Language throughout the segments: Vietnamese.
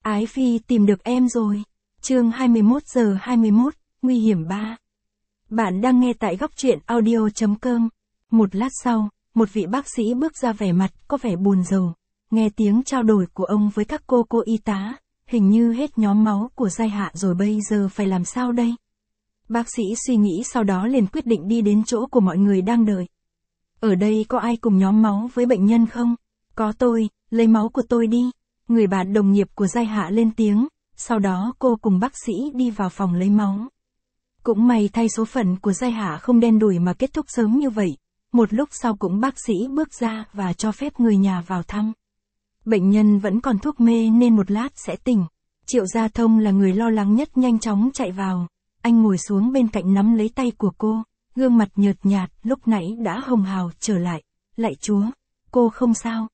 Ái Phi tìm được em rồi. Chương 21:21, nguy hiểm 3. Bạn đang nghe tại góc truyện audio.com. Một lát sau, một vị bác sĩ bước ra vẻ mặt có vẻ buồn rầu. Nghe tiếng trao đổi của ông với các cô y tá, hình như hết nhóm máu của Giai Hạ rồi, bây giờ phải làm sao đây? Bác sĩ suy nghĩ sau đó liền quyết định đi đến chỗ của mọi người đang đợi. Ở đây có ai cùng nhóm máu với bệnh nhân không? Có tôi, lấy máu của tôi đi. Người bạn đồng nghiệp của Giai Hạ lên tiếng, sau đó cô cùng bác sĩ đi vào phòng lấy máu. Cũng may thay số phận của Giai Hạ không đen đủi mà kết thúc sớm như vậy. Một lúc sau cũng bác sĩ bước ra và cho phép người nhà vào thăm. Bệnh nhân vẫn còn thuốc mê nên một lát sẽ tỉnh. Triệu Gia Thông là người lo lắng nhất, nhanh chóng chạy vào. Anh ngồi xuống bên cạnh nắm lấy tay của cô, gương mặt nhợt nhạt lúc nãy đã hồng hào trở lại. Lạy Chúa, cô không sao?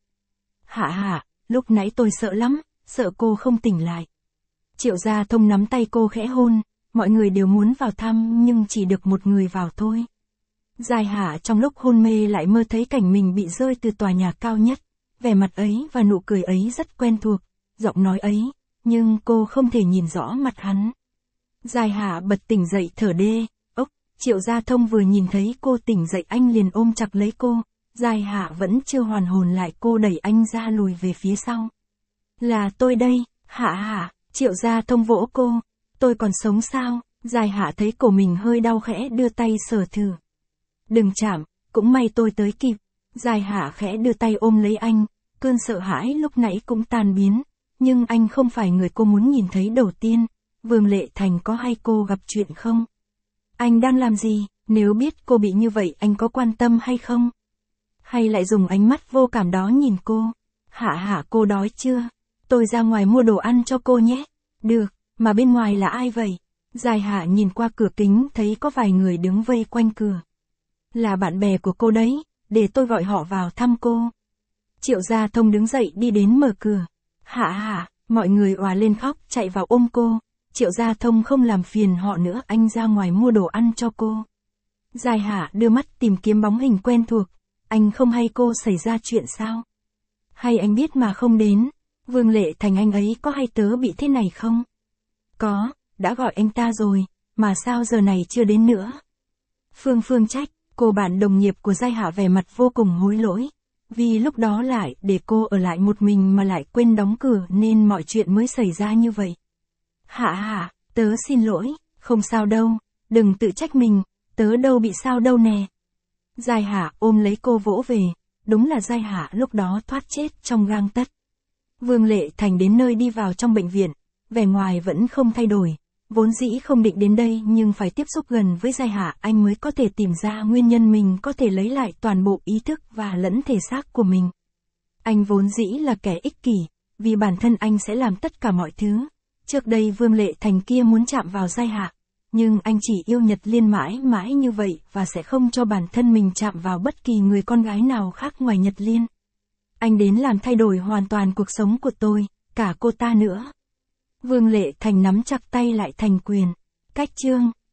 Hạ, lúc nãy tôi sợ lắm, sợ cô không tỉnh lại. Triệu Gia Thông nắm tay cô khẽ hôn, mọi người đều muốn vào thăm nhưng chỉ được một người vào thôi. Giai Hạ trong lúc hôn mê lại mơ thấy cảnh mình bị rơi từ tòa nhà cao nhất. Vẻ mặt ấy và nụ cười ấy rất quen thuộc, giọng nói ấy, nhưng cô không thể nhìn rõ mặt hắn. Giai Hạ bật tỉnh dậy thở đê, Triệu Gia Thông vừa nhìn thấy cô tỉnh dậy anh liền ôm chặt lấy cô. Giai Hạ vẫn chưa hoàn hồn lại, cô đẩy anh ra lùi về phía sau. Là tôi đây, Hạ. Triệu Gia Thông vỗ cô. Tôi còn sống sao? Giai Hạ thấy cổ mình hơi đau khẽ đưa tay sờ thử. Đừng chạm, cũng may tôi tới kịp. Giai Hạ khẽ đưa tay ôm lấy anh, cơn sợ hãi lúc nãy cũng tan biến. Nhưng anh không phải người cô muốn nhìn thấy đầu tiên. Vương Lệ Thành có hay cô gặp chuyện không? Anh đang làm gì? Nếu biết cô bị như vậy anh có quan tâm hay không? Hay lại dùng ánh mắt vô cảm đó nhìn cô? Hạ, cô đói chưa? Tôi ra ngoài mua đồ ăn cho cô nhé. Được, mà bên ngoài là ai vậy? Giai Hạ nhìn qua cửa kính thấy có vài người đứng vây quanh cửa. Là bạn bè của cô đấy, để tôi gọi họ vào thăm cô. Triệu Gia Thông đứng dậy đi đến mở cửa. Hạ, mọi người òa lên khóc chạy vào ôm cô. Triệu Gia Thông không làm phiền họ nữa, anh ra ngoài mua đồ ăn cho cô. Giai Hạ đưa mắt tìm kiếm bóng hình quen thuộc. Anh không hay cô xảy ra chuyện sao? Hay anh biết mà không đến? Vương Lệ Thành anh ấy có hay tớ bị thế này không? Có, đã gọi anh ta rồi, mà sao giờ này chưa đến nữa? Phương trách, cô bạn đồng nghiệp của Giai Hạ vẻ mặt vô cùng hối lỗi. Vì lúc đó lại để cô ở lại một mình mà lại quên đóng cửa nên mọi chuyện mới xảy ra như vậy. Hạ, tớ xin lỗi, không sao đâu, đừng tự trách mình, tớ đâu bị sao đâu nè. Giai Hạ ôm lấy cô vỗ về, đúng là Giai Hạ lúc đó thoát chết trong gang tấc. Vương Lệ Thành đến nơi đi vào trong bệnh viện, vẻ ngoài vẫn không thay đổi, vốn dĩ không định đến đây nhưng phải tiếp xúc gần với Giai Hạ anh mới có thể tìm ra nguyên nhân mình có thể lấy lại toàn bộ ý thức và lẫn thể xác của mình. Anh vốn dĩ là kẻ ích kỷ, vì bản thân anh sẽ làm tất cả mọi thứ. Trước đây Vương Lệ Thành kia muốn chạm vào Giai Hạ, nhưng anh chỉ yêu Nhật Liên mãi mãi như vậy và sẽ không cho bản thân mình chạm vào bất kỳ người con gái nào khác ngoài Nhật Liên. Anh đến làm thay đổi hoàn toàn cuộc sống của tôi, cả cô ta nữa. Vương Lệ Thành nắm chặt tay lại thành quyền. Cách chương